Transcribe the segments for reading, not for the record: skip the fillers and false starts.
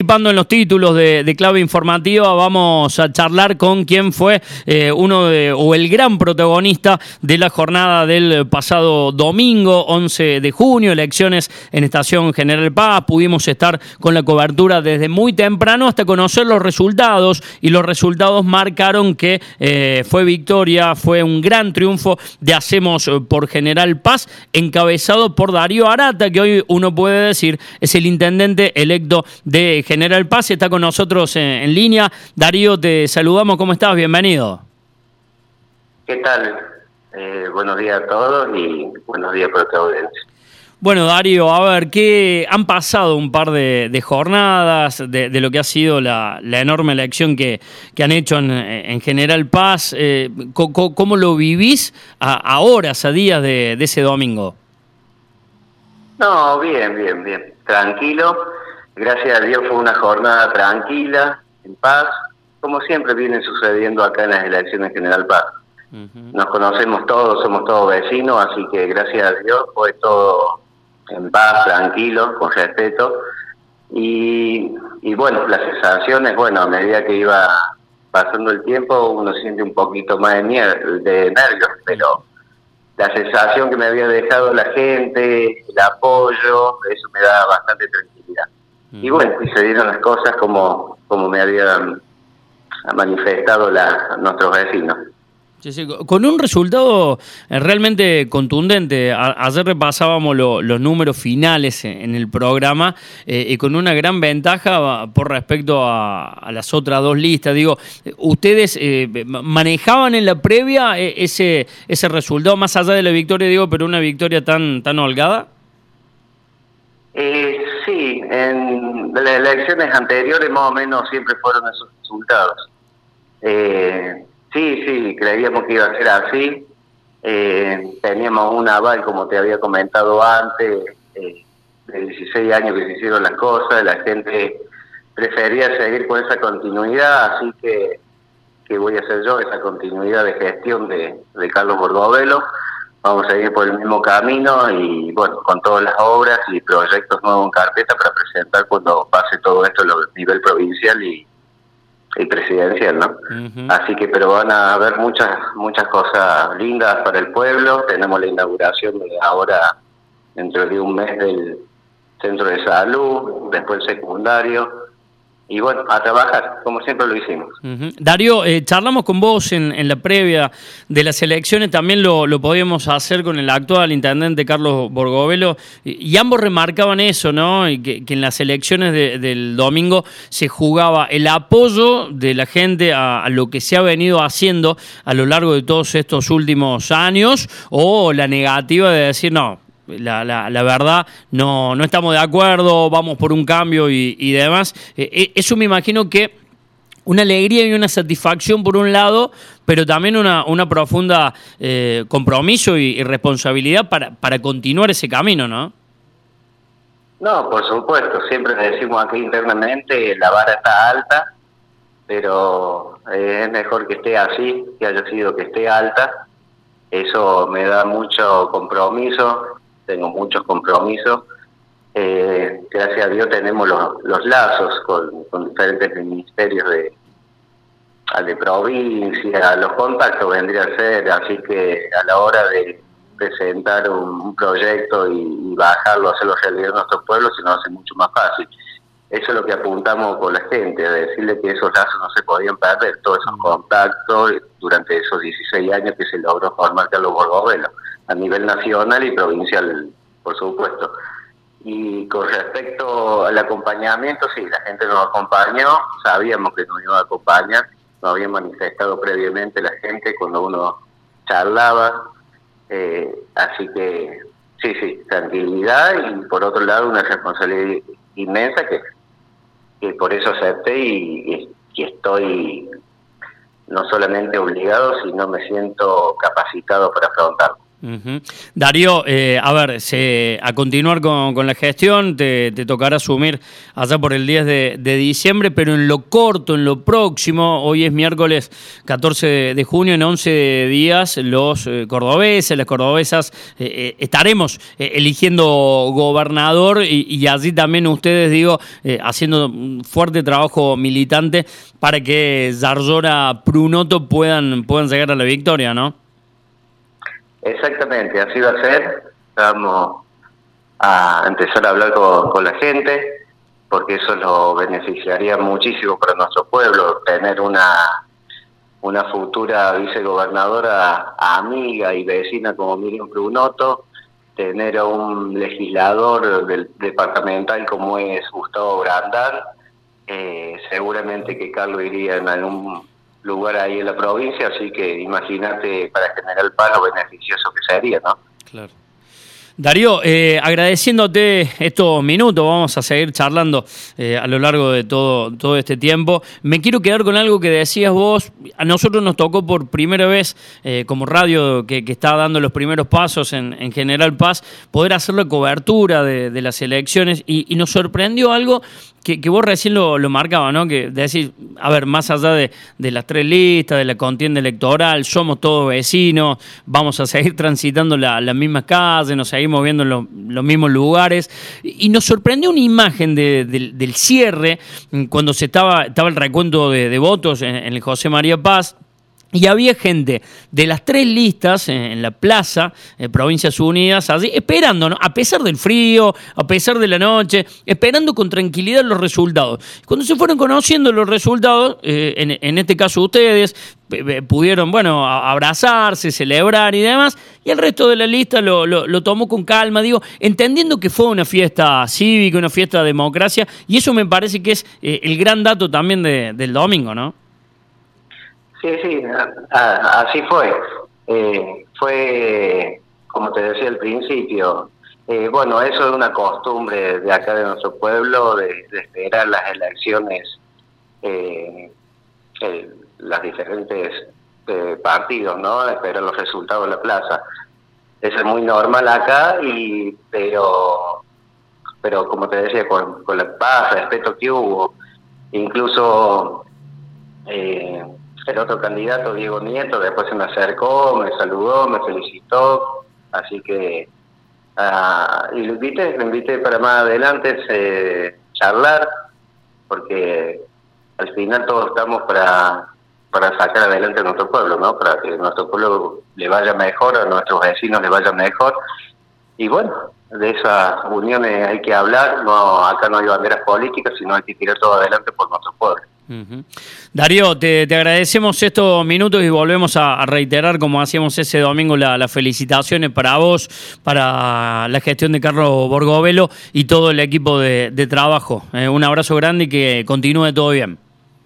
anticipando en los títulos de Clave Informativa, vamos a charlar con quien fue o el gran protagonista de la jornada del pasado domingo, 11 de junio, elecciones en Estación General Paz. Pudimos estar con la cobertura desde muy temprano hasta conocer los resultados, y los resultados marcaron que fue victoria, fue un gran triunfo de Hacemos por General Paz, encabezado por Darío Arata, que hoy uno puede decir es el intendente electo de General Paz. Está con nosotros en línea. Darío, te saludamos. ¿Cómo estás? Bienvenido. ¿Qué tal? Buenos días a todos y buenos días para toda audiencia. Bueno, Darío, a ver, ¿qué han pasado un par de jornadas de lo que ha sido la enorme elección que han hecho en General Paz? ¿Cómo lo vivís a horas, a días de ese domingo? No, bien. Tranquilo. Gracias a Dios fue una jornada tranquila, en paz, como siempre viene sucediendo acá en las elecciones General Paz. Nos conocemos todos, somos todos vecinos, así que gracias a Dios fue todo en paz, tranquilo, con respeto. Y bueno, las sensaciones, bueno, a medida que iba pasando el tiempo uno siente un poquito más de nervios, pero la sensación que me había dejado la gente, el apoyo, eso me da bastante tranquilidad. Y bueno, y se dieron las cosas como me habían manifestado nuestros vecinos. Sí, con un resultado realmente contundente. Ayer repasábamos los números finales en el programa, y con una gran ventaja por respecto a las otras dos listas. Digo, ¿ustedes manejaban en la previa ese resultado, más allá de la victoria, pero una victoria tan holgada? Sí, en las elecciones anteriores más o menos siempre fueron esos resultados. Sí, creíamos que iba a ser así. Teníamos un aval, como te había comentado antes, de 16 años que se hicieron las cosas, la gente prefería seguir con esa continuidad, así que voy a hacer yo esa continuidad de gestión de Carlos Borgovelo. Vamos a seguir por el mismo camino y bueno, con todas las obras y proyectos nuevos en carpeta para presentar cuando pase todo esto a nivel provincial y presidencial, ¿no? Así que, pero van a haber muchas cosas lindas para el pueblo. Tenemos la inauguración ahora, dentro de un mes, del centro de salud, después el secundario, y bueno, a trabajar, como siempre lo hicimos. Darío, charlamos con vos en la previa de las elecciones, también lo podíamos hacer con el actual intendente Carlos Borgovelo, y ambos remarcaban eso, ¿no? Y que en las elecciones del domingo se jugaba el apoyo de la gente a lo que se ha venido haciendo a lo largo de todos estos últimos años, o la negativa de decir, no, la verdad, no estamos de acuerdo, vamos por un cambio y demás. Eso me imagino que una alegría y una satisfacción por un lado, pero también una profunda compromiso y responsabilidad para continuar ese camino, ¿no? No, por supuesto, siempre decimos aquí internamente, la vara está alta, pero es mejor que esté así, que haya sido que esté alta. Eso me da mucho compromiso. Tengo muchos compromisos. Gracias a Dios tenemos los lazos con diferentes ministerios de provincia, los contactos vendría a ser, así que a la hora de presentar un proyecto y bajarlo, hacerlo realidad en nuestros pueblos, se nos hace mucho más fácil. Eso es lo que apuntamos con la gente, a decirle que esos lazos no se podían perder, todos esos contactos durante esos 16 años que se logró formar Carlos Borgovelo, a nivel nacional y provincial, por supuesto. Y con respecto al acompañamiento, sí, la gente nos acompañó, sabíamos que nos iba a acompañar, nos había manifestado previamente la gente cuando uno charlaba, así que sí, tranquilidad, y por otro lado una responsabilidad inmensa que por eso acepté y estoy no solamente obligado, sino me siento capacitado para afrontarlo. Ujú. Darío, a ver, a continuar con la gestión, te tocará asumir allá por el 10 de diciembre, pero en lo corto, en lo próximo, hoy es miércoles 14 de junio, en 11 días los cordobeses, las cordobesas, estaremos eligiendo gobernador y allí también ustedes, digo, haciendo un fuerte trabajo militante para que Zarzora, Prunoto puedan llegar a la victoria, ¿no? Exactamente, así va a ser. Vamos a empezar a hablar con la gente, porque eso lo beneficiaría muchísimo para nuestro pueblo, tener una futura vicegobernadora amiga y vecina como Miriam Prunoto, tener a un legislador departamental como es Gustavo Brandán. Seguramente que Carlos iría en algún lugar ahí en la provincia, así que imagínate para General Paz lo beneficioso que sería, ¿no? Claro. Darío, agradeciéndote estos minutos, vamos a seguir charlando a lo largo de todo este tiempo. Me quiero quedar con algo que decías vos. A nosotros nos tocó por primera vez, como radio que está dando los primeros pasos en General Paz, poder hacer la cobertura de las elecciones y nos sorprendió algo que vos recién lo marcabas, ¿no? Que decís, a ver, más allá de las tres listas, de la contienda electoral, somos todos vecinos, vamos a seguir transitando las mismas calles, nos seguimos viendo en los mismos lugares. Y nos sorprendió una imagen del cierre, cuando estaba el recuento de votos en el José María Paz. Y había gente de las tres listas en la plaza, Provincias Unidas, allí esperando, ¿no? A pesar del frío, a pesar de la noche, esperando con tranquilidad los resultados. Cuando se fueron conociendo los resultados, en este caso ustedes, pudieron, bueno, abrazarse, celebrar y demás, y el resto de la lista lo tomó con calma, digo, entendiendo que fue una fiesta cívica, una fiesta de democracia, y eso me parece que es el gran dato también del domingo, ¿no? Sí, así fue. Fue, como te decía al principio, bueno, eso es una costumbre de acá de nuestro pueblo, de esperar las elecciones, las diferentes partidos, ¿no? Esperar los resultados de la plaza. Eso es muy normal acá, pero como te decía, con la paz, respeto que hubo, incluso... el otro candidato, Diego Nieto, después se me acercó, me saludó, me felicitó, así que y lo invité para más adelante charlar, porque al final todos estamos para sacar adelante a nuestro pueblo, ¿no? Para que a nuestro pueblo le vaya mejor, a nuestros vecinos le vaya mejor, y bueno, de esas uniones hay que hablar, no, acá no hay banderas políticas, sino hay que tirar todo adelante por nuestro pueblo. Uh-huh. Darío, te agradecemos estos minutos y volvemos a reiterar, como hacíamos ese domingo, las felicitaciones para vos, para la gestión de Carlos Borgovelo y todo el equipo de trabajo. Un abrazo grande y que continúe todo bien.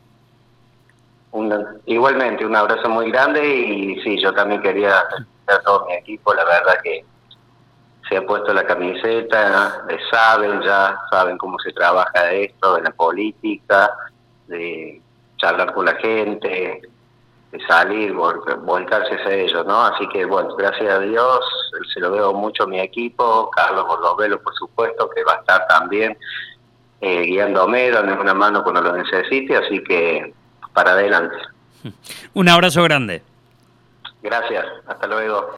Igualmente, un abrazo muy grande y sí, yo también quería felicitar a todo mi equipo, la verdad que se ha puesto la camiseta, ya saben cómo se trabaja esto, de la política, de charlar con la gente, de salir, volcarse a ellos, ¿no? Así que, bueno, gracias a Dios, se lo debo mucho a mi equipo, Carlos Borgovelo, por supuesto, que va a estar también guiándome, dándome una mano cuando lo necesite, así que para adelante. Un abrazo grande. Gracias, hasta luego.